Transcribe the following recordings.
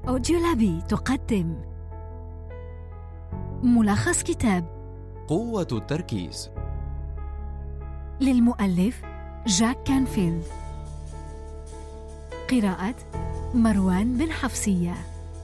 أوديولابي تقدم ملخص كتاب قوة التركيز للمؤلف جاك كانفيلد، قراءة مروان بن حفصية.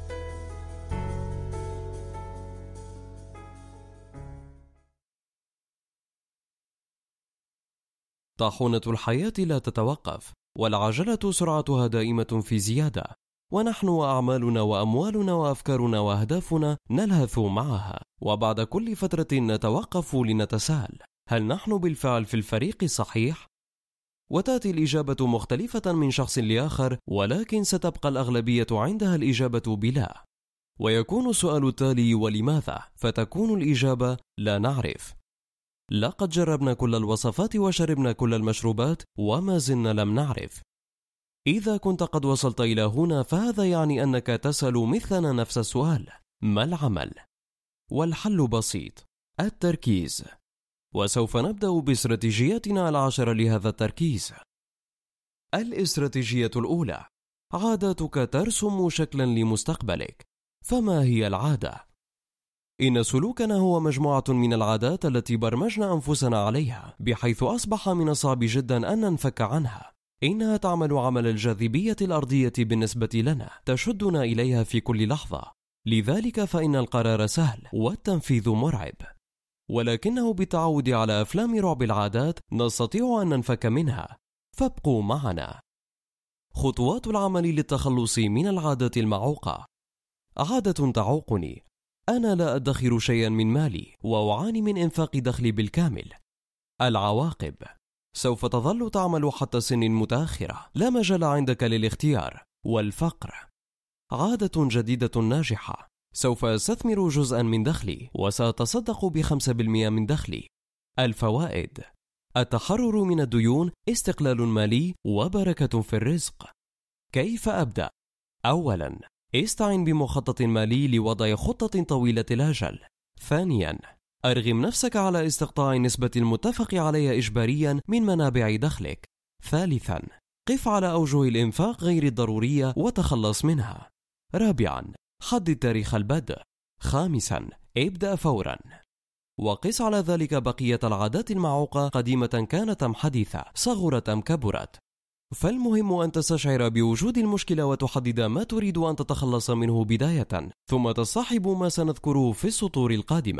طاحونة الحياة لا تتوقف، والعجلة سرعتها دائمة في زيادة، ونحن وأعمالنا وأموالنا وأفكارنا وأهدافنا نلهث معها، وبعد كل فترة نتوقف لنتساءل: هل نحن بالفعل في الفريق الصحيح؟ وتأتي الإجابة مختلفة من شخص لآخر، ولكن ستبقى الأغلبية عندها الإجابة بلا. ويكون السؤال التالي: ولماذا؟ فتكون الإجابة: لا نعرف. لقد جربنا كل الوصفات وشربنا كل المشروبات وما زلنا لم نعرف. إذا كنت قد وصلت إلى هنا فهذا يعني أنك تسأل مثلنا نفس السؤال: ما العمل؟ والحل بسيط: التركيز. وسوف نبدأ باستراتيجياتنا 10 لهذا التركيز. الاستراتيجية الأولى: عاداتك ترسم شكلا لمستقبلك. فما هي العادة؟ إن سلوكنا هو مجموعة من العادات التي برمجنا أنفسنا عليها، بحيث أصبح من الصعب جدا أن ننفك عنها. إنها تعمل عمل الجاذبية الأرضية بالنسبة لنا، تشدنا إليها في كل لحظة. لذلك فإن القرار سهل والتنفيذ مرعب، ولكنه بالتعود على أفلام رعب العادات نستطيع أن ننفك منها. فابقوا معنا. خطوات العمل للتخلص من العادات المعوقة. عادة تعوقني: أنا لا أدخر شيئا من مالي وأعاني من إنفاق دخلي بالكامل. العواقب: سوف تظل تعمل حتى سن متأخرة، لا مجال عندك للاختيار. والفقر: عادة جديدة ناجحة: سوف أستثمر جزءا من دخلي وسأتصدق ب5% من دخلي. الفوائد: التحرر من الديون، استقلال مالي، وبركة في الرزق. كيف أبدأ؟ أولا، استعن بمخطط مالي لوضع خطة طويلة الأجل. ثانيا، أرغم نفسك على استقطاع النسبة المتفق عليها إجباريا من منابع دخلك. ثالثا، قف على أوجه الإنفاق غير الضرورية وتخلص منها. رابعا، حدد تاريخ البدء. خامسا، ابدأ فورا. وقس على ذلك بقية العادات المعوقة، قديمة كانت أم حديثة، صغرت أم كبرت. فالمهم أن تستشعر بوجود المشكلة وتحدد ما تريد أن تتخلص منه بداية، ثم تصطحب ما سنذكره في السطور القادمة.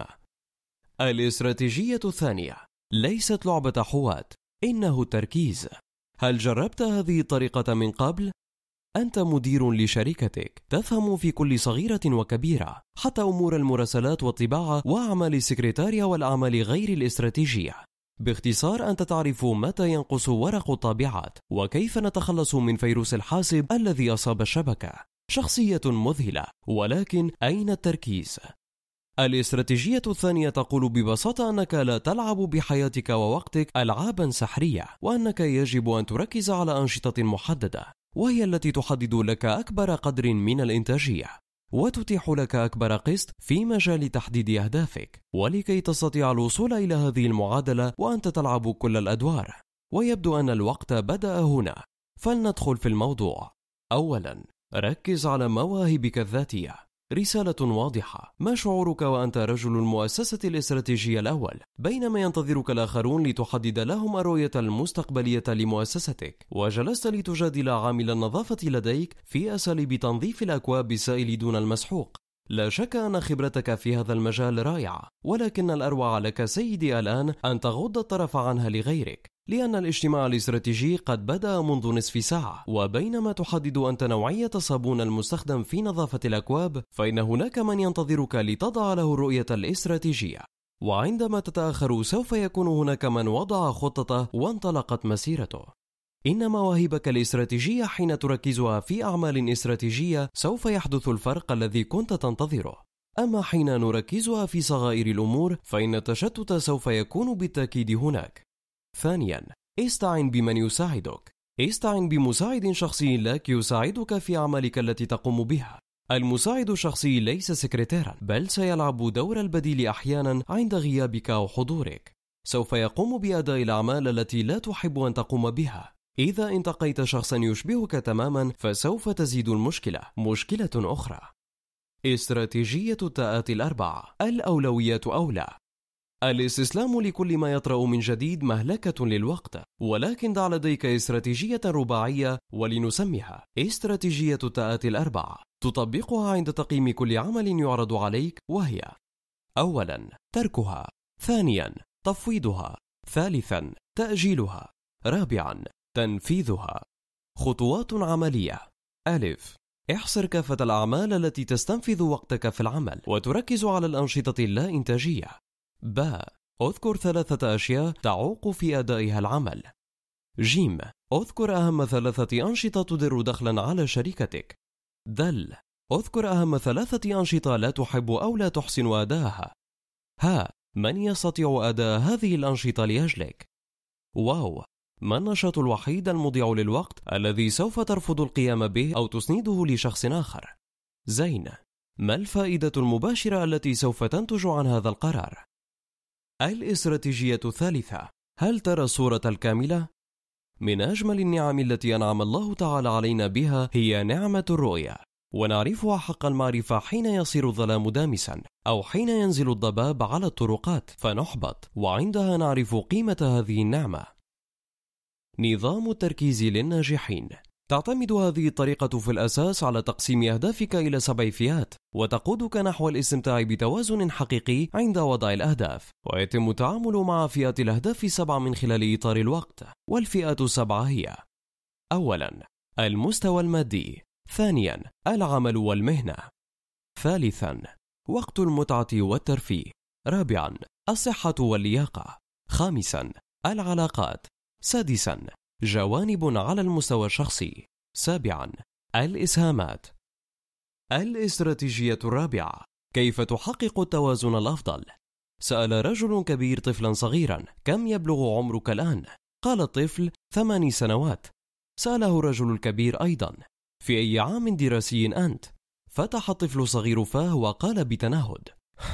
الاستراتيجية الثانية: ليست لعبة حوات، إنه التركيز. هل جربت هذه الطريقة من قبل؟ أنت مدير لشركتك، تفهم في كل صغيرة وكبيرة، حتى أمور المراسلات والطباعة وأعمال السكرتارية والأعمال غير الاستراتيجية. باختصار، أنت تعرف متى ينقص ورق الطابعات وكيف نتخلص من فيروس الحاسب الذي أصاب الشبكة. شخصية مذهلة، ولكن أين التركيز؟ الاستراتيجية الثانية تقول ببساطة أنك لا تلعب بحياتك ووقتك ألعابا سحرية، وأنك يجب أن تركز على أنشطة محددة، وهي التي تحدد لك أكبر قدر من الإنتاجية وتتيح لك أكبر قسط في مجال تحديد أهدافك. ولكي تستطيع الوصول إلى هذه المعادلة وأنت تلعب كل الأدوار، ويبدو أن الوقت بدأ هنا، فلندخل في الموضوع. أولا، ركز على مواهبك الذاتية. رسالة واضحة: ما شعورك وأنت رجل المؤسسة الاستراتيجية الأول، بينما ينتظرك الآخرون لتحدد لهم الرؤية المستقبلية لمؤسستك، وجلست لتجادل عامل النظافة لديك في أساليب تنظيف الأكواب بالسائل دون المسحوق؟ لا شك أن خبرتك في هذا المجال رائعة، ولكن الأروع لك سيدي الآن أن تغض الطرف عنها لغيرك، لأن الاجتماع الاستراتيجي قد بدأ منذ نصف ساعة. وبينما تحدد أنت نوعية الصابون المستخدم في نظافة الأكواب، فإن هناك من ينتظرك لتضع له الرؤية الاستراتيجية. وعندما تتأخر سوف يكون هناك من وضع خطته وانطلقت مسيرته. إن مواهبك الاستراتيجية حين تركزها في أعمال استراتيجية سوف يحدث الفرق الذي كنت تنتظره. أما حين نركزها في صغائر الأمور فإن التشتت سوف يكون بالتأكيد هناك. ثانيا، استعن بمن يساعدك. استعن بمساعد شخصي لك يساعدك في أعمالك التي تقوم بها. المساعد الشخصي ليس سكرتيرا، بل سيلعب دور البديل أحيانا عند غيابك أو حضورك. سوف يقوم بأداء الأعمال التي لا تحب أن تقوم بها. إذا انتقيت شخصا يشبهك تماما فسوف تزيد المشكلة مشكلة أخرى. استراتيجية التاءات الأربعة. الأولويات أولى. الاستسلام لكل ما يطرأ من جديد مهلكة للوقت، ولكن ضع لديك استراتيجية رباعية ولنسميها استراتيجية التاءات الأربعة تطبقها عند تقييم كل عمل يعرض عليك، وهي: أولا تركها، ثانيا تفويضها، ثالثا تأجيلها، رابعا تنفيذها. خطوات عملية. ألف، احصر كافة الأعمال التي تستنفذ وقتك في العمل وتركز على الأنشطة اللا إنتاجية. باء، اذكر 3 أشياء تعوق في أدائها العمل. جيم، اذكر أهم 3 أنشطة تدر دخلا على شركتك. دل، اذكر أهم 3 أنشطة لا تحب أو لا تحسن أداءها. ها، من يستطيع أداء هذه الأنشطة لأجلك؟ واو، ما النشاط الوحيد المضيع للوقت الذي سوف ترفض القيام به أو تسنده لشخص آخر؟ زين، ما الفائدة المباشرة التي سوف تنتج عن هذا القرار؟ الاستراتيجية الثالثة. هل ترى الصورة الكاملة؟ من أجمل النعم التي أنعم الله تعالى علينا بها هي نعمة الرؤية، ونعرفها حق المعرفة حين يصير الظلام دامسا، أو حين ينزل الضباب على الطرقات فنحبط، وعندها نعرف قيمة هذه النعمة. نظام التركيز للناجحين. تعتمد هذه الطريقة في الأساس على تقسيم أهدافك إلى 7 فئات، وتقودك نحو الاستمتاع بتوازن حقيقي عند وضع الأهداف. ويتم التعامل مع فئات الأهداف 7 من خلال إطار الوقت، والفئات 7 هي: أولا المستوى المادي، ثانيا العمل والمهنة، ثالثا وقت المتعة والترفيه، رابعا الصحة واللياقة، خامسا العلاقات، سادسا جوانب على المستوى الشخصي، سابعا الإسهامات. الاستراتيجية الرابعة. كيف تحقق التوازن الأفضل؟ سأل رجل كبير طفلا صغيرا: كم يبلغ عمرك الآن؟ قال الطفل: 8 سنوات. سأله الرجل الكبير أيضا: في أي عام دراسي أنت؟ فتح الطفل الصغير فاه وقال بتنهد: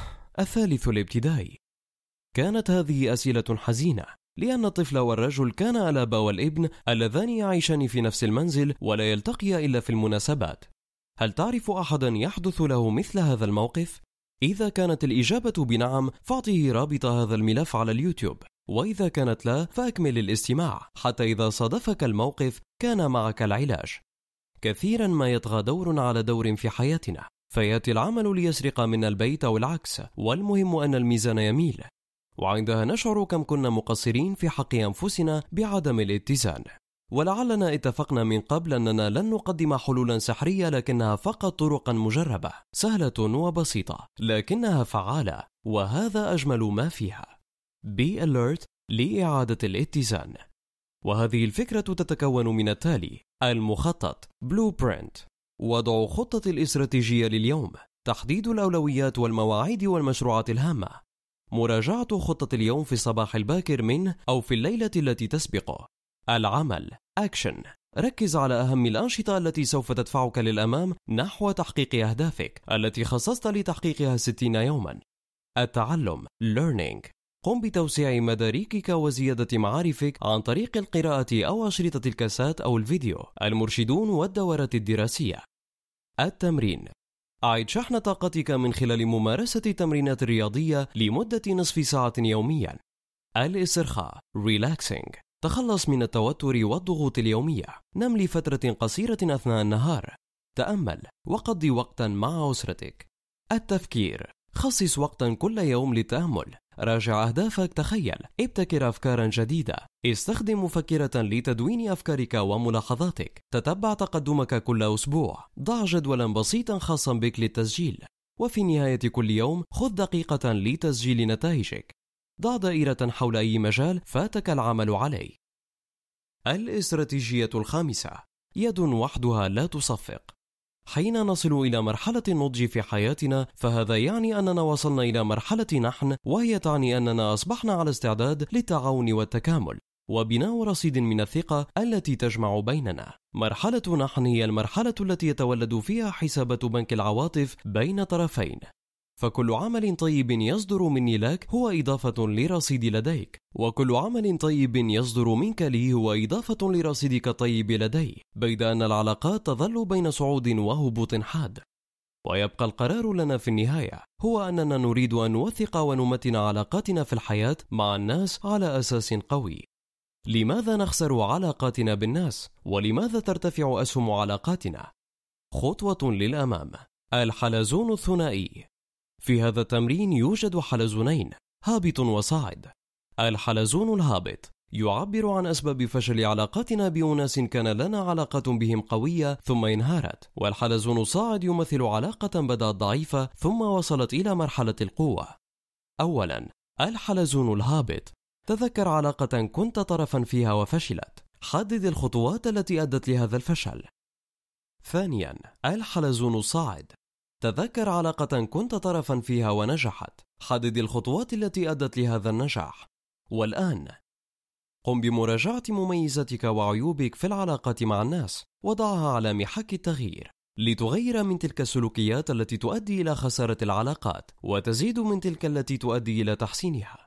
الثالث الابتدائي. كانت هذه أسئلة حزينة، لأن الطفل والرجل كانا الأب والابن اللذان يعيشان في نفس المنزل ولا يلتقيا إلا في المناسبات. هل تعرف أحدا يحدث له مثل هذا الموقف؟ إذا كانت الإجابة بنعم فاعطه رابط هذا الملف على اليوتيوب، وإذا كانت لا فأكمل الاستماع حتى إذا صادفك الموقف كان معك العلاج. كثيرا ما يطغى دور على دور في حياتنا، فيأتي العمل ليسرق منا البيت أو العكس، والمهم أن الميزان يميل، وعندها نشعر كم كنا مقصرين في حق أنفسنا بعدم الاتزان. ولعلنا اتفقنا من قبل أننا لن نقدم حلولا سحرية، لكنها فقط طرقا مجربة سهلة وبسيطة لكنها فعالة، وهذا أجمل ما فيها. Be alert لإعادة الاتزان. وهذه الفكرة تتكون من التالي: المخطط Blueprint، وضع خطة الاستراتيجية لليوم، تحديد الأولويات والمواعيد والمشروعات الهامة، مراجعة خطة اليوم في الصباح الباكر منه أو في الليلة التي تسبقه. العمل Action، ركز على أهم الأنشطة التي سوف تدفعك للأمام نحو تحقيق أهدافك التي خصصت لتحقيقها 60 يوما. التعلم Learning، قم بتوسيع مداركك وزيادة معارفك عن طريق القراءة أو أشرطة الكاسات أو الفيديو، المرشدون والدورات الدراسية. التمرين، أعد شحن طاقتك من خلال ممارسة التمرينات الرياضية لمدة نصف ساعة يوميا. الاسترخاء Relaxing، تخلص من التوتر والضغوط اليومية، نم لفترة قصيرة أثناء النهار، تأمل وقضي وقتا مع أسرتك. التفكير، خصص وقتا كل يوم للتأمل، راجع أهدافك، تخيل، ابتكر أفكارا جديدة، استخدم مفكرة لتدوين أفكارك وملاحظاتك، تتبع تقدمك كل أسبوع، ضع جدولا بسيطا خاصا بك للتسجيل، وفي نهاية كل يوم خذ دقيقة لتسجيل نتائجك، ضع دائرة حول أي مجال فاتك العمل عليه. الاستراتيجية الخامسة، يد وحدها لا تصفق. حين نصل إلى مرحلة النضج في حياتنا فهذا يعني أننا وصلنا إلى مرحلة نحن، وهي تعني أننا أصبحنا على استعداد للتعاون والتكامل وبناء رصيد من الثقة التي تجمع بيننا. مرحلة نحن هي المرحلة التي يتولد فيها حسابات بنك العواطف بين طرفين. فكل عمل طيب يصدر مني لك هو إضافة لرصيد لديك، وكل عمل طيب يصدر منك لي هو إضافة لرصيدك الطيب لدي، بيد أن العلاقات تظل بين صعود وهبوط حاد. ويبقى القرار لنا في النهاية هو أننا نريد أن نوثق ونمتن علاقاتنا في الحياة مع الناس على أساس قوي. لماذا نخسر علاقاتنا بالناس؟ ولماذا ترتفع أسهم علاقاتنا؟ خطوة للأمام. الحلزون الثنائي. في هذا التمرين يوجد حلزونين، هابط وصاعد. الحلزون الهابط يعبر عن أسباب فشل علاقاتنا بأناس كان لنا علاقة بهم قوية ثم انهارت، والحلزون الصاعد يمثل علاقة بدأت ضعيفة ثم وصلت إلى مرحلة القوة. أولا، الحلزون الهابط. تذكر علاقة كنت طرفا فيها وفشلت، حدد الخطوات التي أدت لهذا الفشل. ثانيا، الحلزون الصاعد. تذكر علاقة كنت طرفا فيها ونجحت، حدد الخطوات التي أدت لهذا النجاح. والآن قم بمراجعة مميزاتك وعيوبك في العلاقات مع الناس، وضعها على محك التغيير لتغير من تلك السلوكيات التي تؤدي إلى خسارة العلاقات وتزيد من تلك التي تؤدي إلى تحسينها.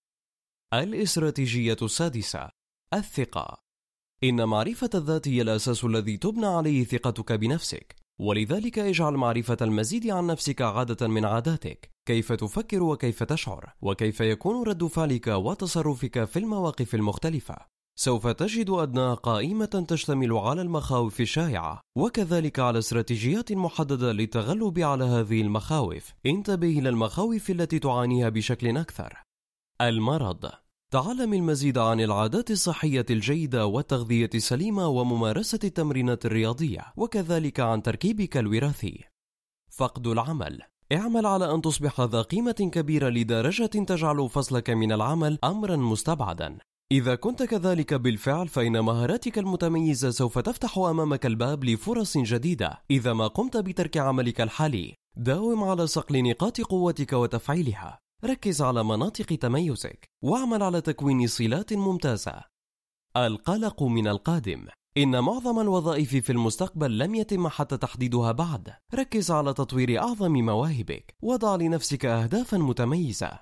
الاستراتيجية السادسة، الثقة. إن معرفة الذات هي الأساس الذي تبنى عليه ثقتك بنفسك، ولذلك اجعل معرفة المزيد عن نفسك عادة من عاداتك. كيف تفكر وكيف تشعر، وكيف يكون رد فعلك وتصرفك في المواقف المختلفة. سوف تجد أدنى قائمة تشتمل على المخاوف الشائعة، وكذلك على استراتيجيات محددة للتغلب على هذه المخاوف. انتبه إلى المخاوف التي تعانيها بشكل أكثر. المرض. تعلم المزيد عن العادات الصحية الجيدة والتغذية السليمة وممارسة التمرينات الرياضية، وكذلك عن تركيبك الوراثي. فقد العمل. اعمل على أن تصبح ذا قيمة كبيرة لدرجة تجعل فصلك من العمل أمرا مستبعدا. إذا كنت كذلك بالفعل فإن مهاراتك المتميزة سوف تفتح أمامك الباب لفرص جديدة. إذا ما قمت بترك عملك الحالي، داوم على صقل نقاط قوتك وتفعيلها. ركز على مناطق تميزك واعمل على تكوين صلات ممتازة. القلق من القادم. إن معظم الوظائف في المستقبل لم يتم حتى تحديدها بعد. ركز على تطوير أعظم مواهبك، وضع لنفسك أهدافا متميزة.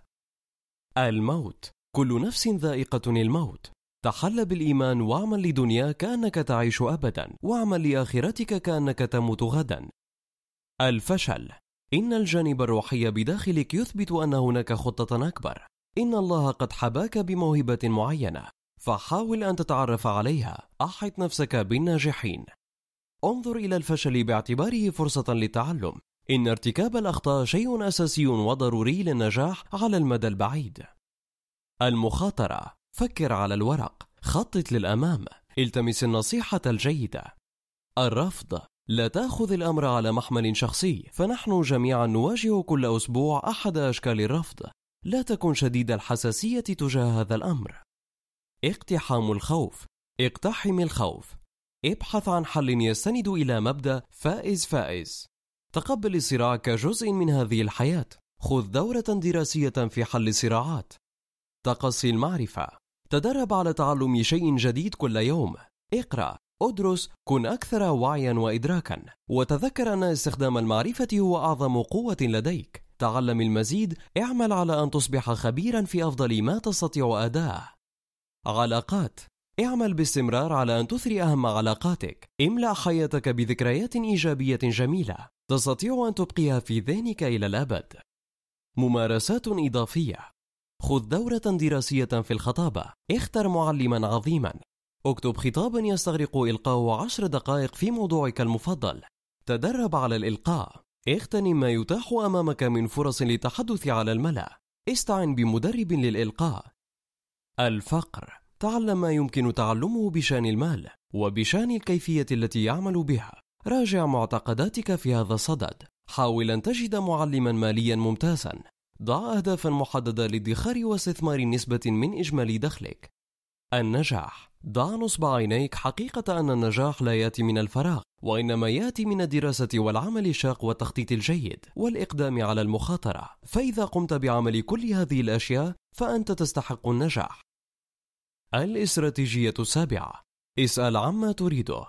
الموت. كل نفس ذائقة الموت. تحل بالإيمان واعمل لدنياك كأنك تعيش أبدا، واعمل لآخرتك كأنك تموت غدا. الفشل. إن الجانب الروحي بداخلك يثبت أن هناك خطة أكبر. إن الله قد حباك بموهبة معينة، فحاول أن تتعرف عليها. أحط نفسك بالناجحين. انظر إلى الفشل باعتباره فرصة للتعلم. إن ارتكاب الأخطاء شيء أساسي وضروري للنجاح على المدى البعيد. المخاطرة. فكر على الورق، خطط للأمام، التمس النصيحة الجيدة. الرفض. لا تأخذ الأمر على محمل شخصي، فنحن جميعا نواجه كل أسبوع أحد أشكال الرفض. لا تكن شديد الحساسية تجاه هذا الأمر. اقتحام الخوف. اقتحم الخوف. ابحث عن حل يستند إلى مبدأ فائز فائز. تقبل الصراع كجزء من هذه الحياة. خذ دورة دراسية في حل الصراعات. تقصي المعرفة. تدرب على تعلم شيء جديد كل يوم. اقرأ، ادرس، كن أكثر وعيا وإدراكا، وتذكر أن استخدام المعرفة هو أعظم قوة لديك. تعلم المزيد، اعمل على أن تصبح خبيرا في أفضل ما تستطيع أداءه. علاقات. اعمل باستمرار على أن تثري أهم علاقاتك. املأ حياتك بذكريات إيجابية جميلة تستطيع أن تبقيها في ذهنك إلى الأبد. ممارسات إضافية. خذ دورة دراسية في الخطابة. اختر معلما عظيما. اكتب خطابا يستغرق إلقاؤه 10 دقائق في موضوعك المفضل. تدرب على الإلقاء. اغتنم ما يتاح أمامك من فرص للتحدث على الملأ. استعن بمدرب للإلقاء. الفقر. تعلم ما يمكن تعلمه بشأن المال وبشأن الكيفية التي يعمل بها. راجع معتقداتك في هذا الصدد. حاول أن تجد معلما ماليا ممتازا. ضع أهدافا محددة للادخار واستثمار نسبة من إجمالي دخلك. النجاح. ضع نصب عينيك حقيقة أن النجاح لا يأتي من الفراغ، وإنما يأتي من الدراسة والعمل الشاق والتخطيط الجيد والإقدام على المخاطرة. فإذا قمت بعمل كل هذه الأشياء فأنت تستحق النجاح. الاستراتيجية السابعة. اسأل عما تريده.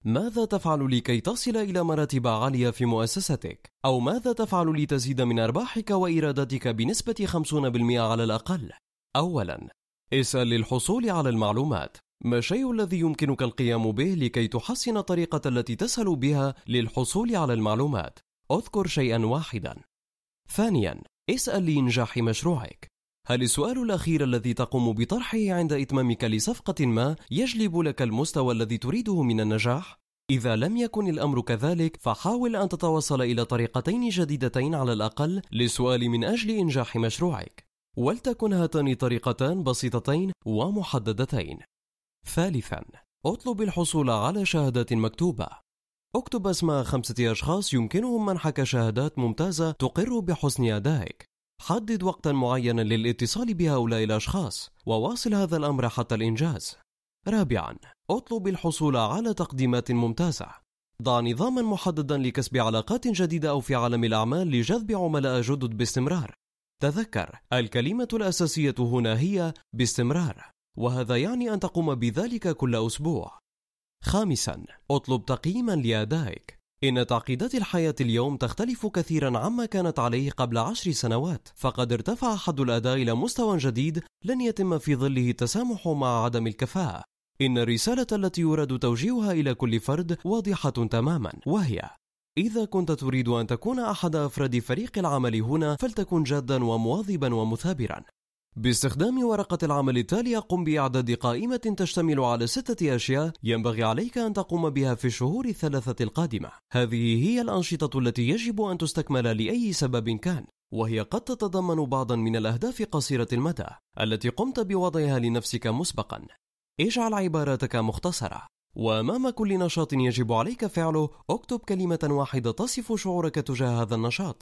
ماذا تفعل لكي تصل إلى مراتب عالية في مؤسستك؟ أو ماذا تفعل لتزيد من أرباحك وإيراداتك بنسبة 50% على الأقل؟ أولاً، اسأل للحصول على المعلومات. ما الشيء الذي يمكنك القيام به لكي تحسن الطريقة التي تسأل بها للحصول على المعلومات؟ اذكر شيئاً واحداً. ثانياً، اسأل لإنجاح مشروعك. هل السؤال الأخير الذي تقوم بطرحه عند إتمامك لصفقة ما يجلب لك المستوى الذي تريده من النجاح؟ إذا لم يكن الأمر كذلك، فحاول أن تتوصل إلى طريقتين جديدتين على الأقل للسؤال من أجل إنجاح مشروعك، ولتكن هاتان طريقتان بسيطتين ومحددتين. ثالثاً، اطلب الحصول على شهادات مكتوبة. اكتب أسماء 5 أشخاص يمكنهم منحك شهادات ممتازة تقر بحسن أدائك. حدد وقتا معينا للاتصال بهؤلاء الأشخاص وواصل هذا الأمر حتى الإنجاز. رابعا، اطلب الحصول على تقديمات ممتازة. ضع نظاما محددا لكسب علاقات جديدة أو في عالم الأعمال لجذب عملاء جدد باستمرار. تذكر، الكلمة الأساسية هنا هي باستمرار، وهذا يعني أن تقوم بذلك كل أسبوع. خامسا، اطلب تقييما لأدائك. إن تعقيدات الحياة اليوم تختلف كثيرا عما كانت عليه قبل 10 سنوات، فقد ارتفع حد الأداء إلى مستوى جديد لن يتم في ظله التسامح مع عدم الكفاءة. إن الرسالة التي يراد توجيهها إلى كل فرد واضحة تماما، وهي: إذا كنت تريد أن تكون أحد أفراد فريق العمل هنا، فلتكن جادا ومواظبا ومثابرا. باستخدام ورقة العمل التالية قم بإعداد قائمة تشتمل على 6 أشياء ينبغي عليك أن تقوم بها في الشهور 3 القادمة. هذه هي الأنشطة التي يجب أن تستكمل لأي سبب كان، وهي قد تتضمن بعضا من الأهداف قصيرة المدى التي قمت بوضعها لنفسك مسبقا. اجعل عباراتك مختصرة، وأمام كل نشاط يجب عليك فعله اكتب كلمة واحدة تصف شعورك تجاه هذا النشاط.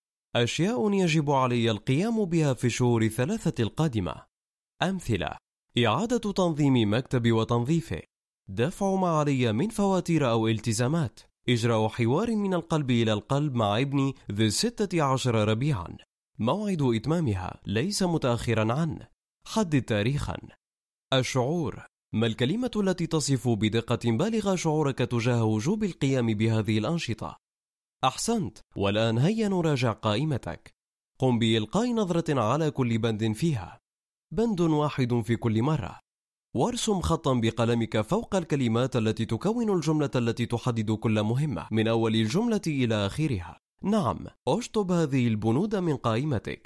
أشياء يجب علي القيام بها في الشهور 3 القادمة. أمثلة: إعادة تنظيم مكتبي وتنظيفه، دفع ما علي من فواتير أو التزامات، إجراء حوار من القلب إلى القلب مع ابني ذي 16 ربيعا، موعد إتمامها ليس متأخرا عنه، حدد تاريخا. الشعور: ما الكلمة التي تصف بدقة بالغة شعورك تجاه وجوب القيام بهذه الأنشطة؟ أحسنت، والآن هيا نراجع قائمتك. قم بإلقاء نظرة على كل بند فيها، بند واحد في كل مرة، وارسم خطا بقلمك فوق الكلمات التي تكون الجملة التي تحدد كل مهمة من أول الجملة إلى آخرها. نعم، اشطب هذه البنود من قائمتك.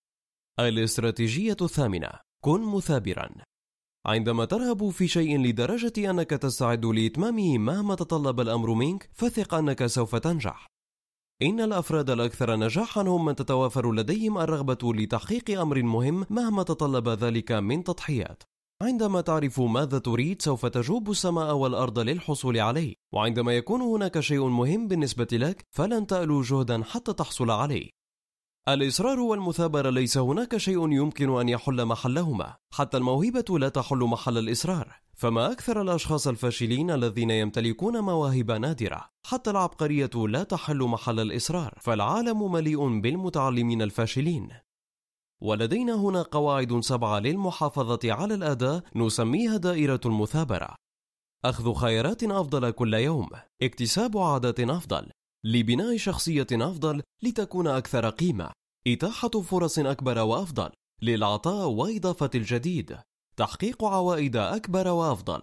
الاستراتيجية 8: كن مثابرا. عندما ترغب في شيء لدرجة أنك تستعد لإتمامه مهما تطلب الأمر منك، فثق أنك سوف تنجح. إن الأفراد الأكثر نجاحا هم من تتوافر لديهم الرغبة لتحقيق أمر مهم مهما تطلب ذلك من تضحيات. عندما تعرف ماذا تريد سوف تجوب السماء والأرض للحصول عليه، وعندما يكون هناك شيء مهم بالنسبة لك فلن تألو جهدا حتى تحصل عليه. الإصرار والمثابرة ليس هناك شيء يمكن أن يحل محلهما، حتى الموهبة لا تحل محل الإصرار، فما أكثر الأشخاص الفاشلين الذين يمتلكون مواهب نادرة. حتى العبقرية لا تحل محل الإصرار، فالعالم مليء بالمتعلمين الفاشلين. ولدينا هنا قواعد 7 للمحافظة على الأداء نسميها دائرة المثابرة. أخذ خيارات أفضل كل يوم، اكتساب عادات أفضل، لبناء شخصية أفضل لتكون أكثر قيمة، إتاحة فرص أكبر وأفضل للعطاء وإضافة الجديد، تحقيق عوائد أكبر وأفضل.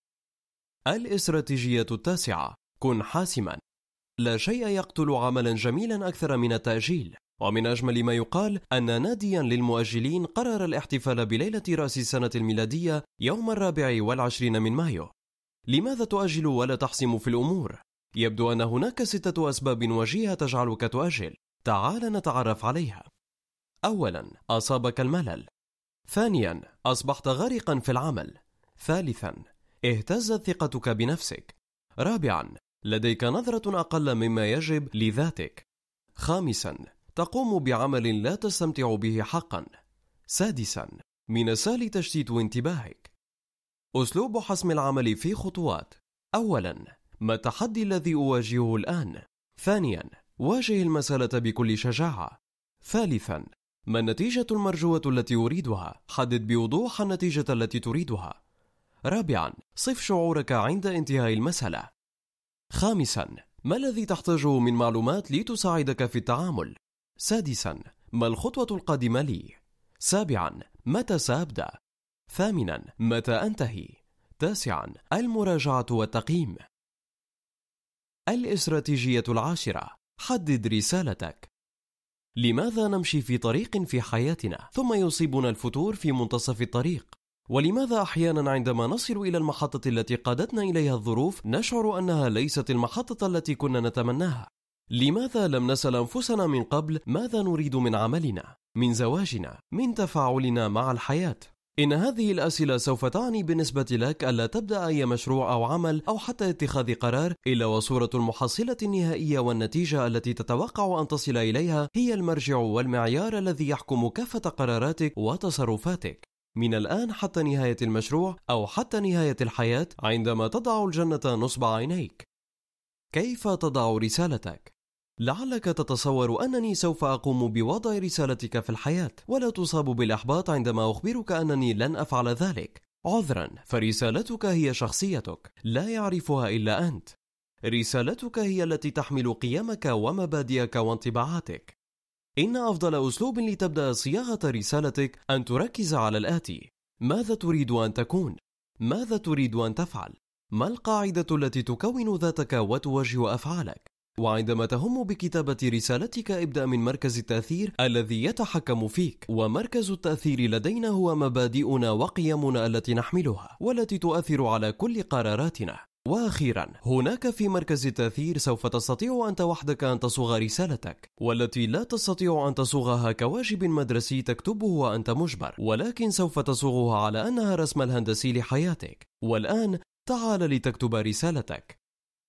الاستراتيجية 9: كن حاسما. لا شيء يقتل عملا جميلا أكثر من التأجيل، ومن أجمل ما يقال أن ناديا للمؤجلين قرر الاحتفال بليلة رأس السنة الميلادية يوم 24 من مايو. لماذا تؤجل ولا تحسم في الأمور؟ يبدو أن هناك 6 أسباب وجيهة تجعلك تؤجل. تعال نتعرف عليها. أولا، أصابك الملل. ثانيا، أصبحت غارقا في العمل. ثالثا، اهتزت ثقتك بنفسك. رابعا، لديك نظرة أقل مما يجب لذاتك. خامسا، تقوم بعمل لا تستمتع به حقا. سادسا، من السهل تشتيت انتباهك. أسلوب حسم العمل في خطوات. أولا، ما التحدي الذي أواجهه الآن؟ ثانيا، واجه المسألة بكل شجاعة. ثالثا، ما النتيجة المرجوة التي أريدها؟ حدد بوضوح النتيجة التي تريدها. رابعا، صف شعورك عند انتهاء المسألة. خامسا، ما الذي تحتاجه من معلومات لتساعدك في التعامل؟ سادسا، ما الخطوة القادمة لي؟ سابعا، متى سأبدأ؟ ثامنا، متى أنتهي؟ تاسعا، المراجعة والتقييم. الاستراتيجية العاشرة: حدد رسالتك. لماذا نمشي في طريق في حياتنا ثم يصيبنا الفتور في منتصف الطريق؟ ولماذا أحيانا عندما نصل إلى المحطة التي قادتنا إليها الظروف نشعر أنها ليست المحطة التي كنا نتمناها؟ لماذا لم نسأل أنفسنا من قبل ماذا نريد من عملنا، من زواجنا، من تفاعلنا مع الحياة؟ إن هذه الأسئلة سوف تعني بالنسبة لك ألا تبدأ أي مشروع أو عمل أو حتى اتخاذ قرار إلا وصورة المحصلة النهائية والنتيجة التي تتوقع أن تصل إليها هي المرجع والمعيار الذي يحكم كافة قراراتك وتصرفاتك من الآن حتى نهاية المشروع أو حتى نهاية الحياة. عندما تضع الجنة نصب عينيك، كيف تضع رسالتك؟ لعلك تتصور أنني سوف أقوم بوضع رسالتك في الحياة ولا تصاب بالإحباط عندما أخبرك أنني لن أفعل ذلك. عذرا، فرسالتك هي شخصيتك لا يعرفها إلا أنت. رسالتك هي التي تحمل قيمك ومبادئك وانطباعاتك. إن أفضل أسلوب لتبدأ صياغة رسالتك أن تركز على الآتي: ماذا تريد أن تكون؟ ماذا تريد أن تفعل؟ ما القاعدة التي تكون ذاتك وتوجه أفعالك؟ وعندما تهم بكتابة رسالتك ابدأ من مركز التأثير الذي يتحكم فيك، ومركز التأثير لدينا هو مبادئنا وقيمنا التي نحملها والتي تؤثر على كل قراراتنا. وأخيرا، هناك في مركز التأثير سوف تستطيع أنت وحدك أن تصوغ رسالتك، والتي لا تستطيع أن تصوغها كواجب مدرسي تكتبه وأنت مجبر، ولكن سوف تصوغها على أنها رسم الهندسي لحياتك. والآن تعال لتكتب رسالتك.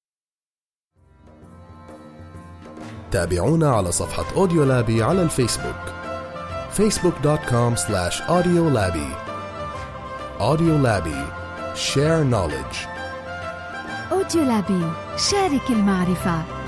تابعونا على صفحة أوديولابي على الفيسبوك facebook.com/audiolabby. Audiolabby. Share knowledge. أوديولابي، شارك المعرفة.